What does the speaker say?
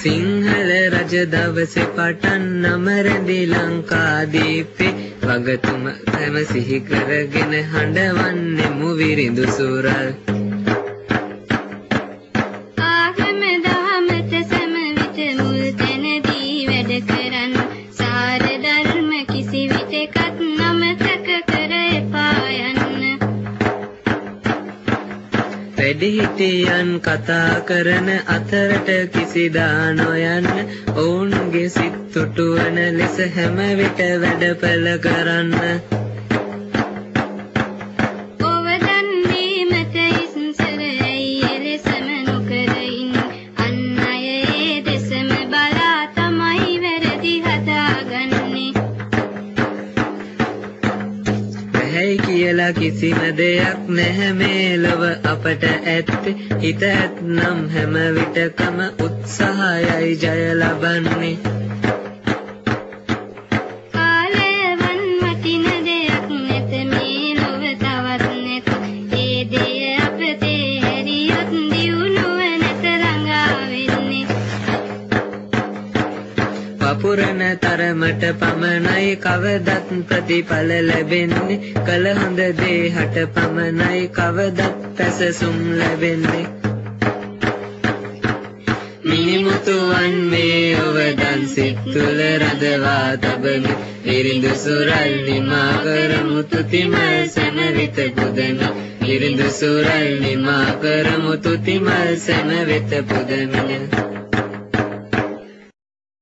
සිංහල රජ දවසේ පටන් නම රැඳි ලංකාදීපේ වගතුම හැම සිහි කරගෙන හඬවන්නේ මුවිරිඳු සුරල් ආගම දහමත සම විට මුල් තැනදී වැඩ කරන් සාර ධර්ම කිසි විටකත් නමතක කර එපා යන්න වැඩිහිටියන් කතා කරන අතරට කිසිදා නොයන්න ඔවුන්ගේ සිත් තුටුවන ලෙස හැම විට වැඩපළ කරන්න ඔව දන්නේ මත ඉස්සර ඇයි එලෙසම නොකරින් අන් අය ඒ දෙසම බලා තමයි වැරදි හදාගන්නේ ඇයි කියලා කිසිම දෙයක් නැහැ මේ ලොව අපට ඇත්තේ හිත ඇත්නම් හැම විටකම උත්සාහයයි ජය ලබන්නේ කාලයවන් වටින දෙයක් නැත මේ ලොව තවත් නැත ඒ දෙය අපතේ හැරියොත් දියුණුව නැත ළඟා වෙන්නේ වපුරන තරමට පමණයි කවදත් ප්‍රතිඵල ලැබෙන්නේ කල හොඳ දේ හට පමණයි කවදත් පැසසුම් ලැබෙන්නේ මිනිමුතුවන් මේ ඔවදන් සිත් තුළ රඳවා තබමි විරිඳු සුරල් නිමා කරමු තුතිමල් සැම වෙත පුදමි විරිඳු සුරල් නිමා කරමු තුතිමල් සැම වෙත පුදමින